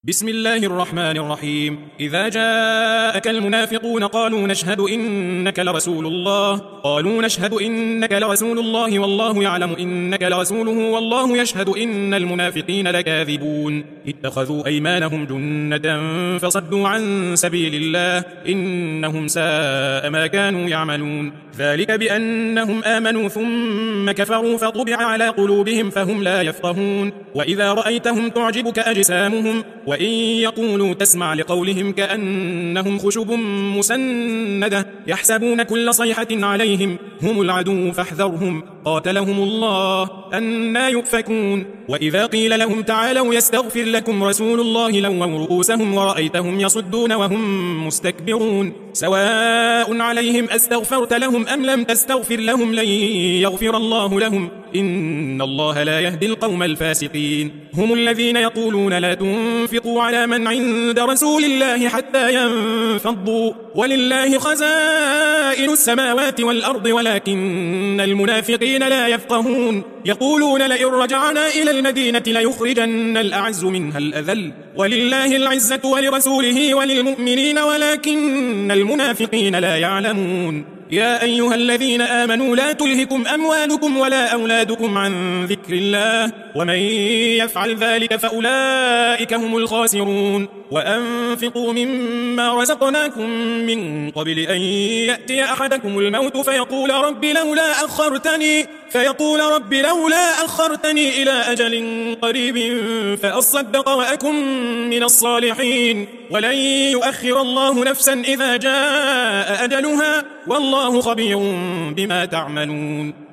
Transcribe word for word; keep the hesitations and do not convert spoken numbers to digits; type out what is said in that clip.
بسم الله الرحمن الرحيم. إذا جاءك المنافقون قالوا نشهد إنك لرسول الله قالوا نشهد إنك لرسول الله والله يعلم إنك لرسوله والله يشهد إن المنافقين لكاذبون. اتخذوا أيمانهم جنة فصدوا عن سبيل الله إنهم ساء ما كانوا يعملون. ذلك بأنهم آمنوا ثم كفروا فطبع على قلوبهم فهم لا يفقهون. وإذا رأيتهم تعجبك أجسامهم وإن يقولوا تسمع لقولهم كأنهم خشب مسندة يحسبون كل صيحة عليهم هم العدو فاحذرهم قاتلهم الله أنى يؤفكون. وإذا قيل لهم تعالوا يستغفر لكم رسول الله لووا رؤوسهم ورأيتهم يصدون وهم مستكبرون. سواء عليهم أستغفرت لهم أم لم تستغفر لهم لن يغفر الله لهم إن الله لا يهدي القوم الفاسقين. هم الذين يقولون لا تنفقوا على من عند رسول الله حتى ينفضوا ولله خزائن السماوات والأرض ولكن المنافقين لا يفقهون. يقولون لئن رجعنا إلى المدينة ليخرجن الأعز منها الأذل ولله العزة ولرسوله وللمؤمنين ولكن المنافقين لا يعلمون. يا أيها الذين آمنوا لا تلهكم أموالكم ولا أولادكم عن ذكر الله ومن يفعل ذلك فأولئك هم الخاسرون. وأنفقوا مما رزقناكم من قبل أن يأتي أحدكم الموت فيقول رب لولا أخرتني فيقول رب لولا أخرتني إلى أجل قريب فأصدق وأكن من الصالحين ولن يؤخر الله نفسا إذا جاء أجلها والله خبير بما تعملون.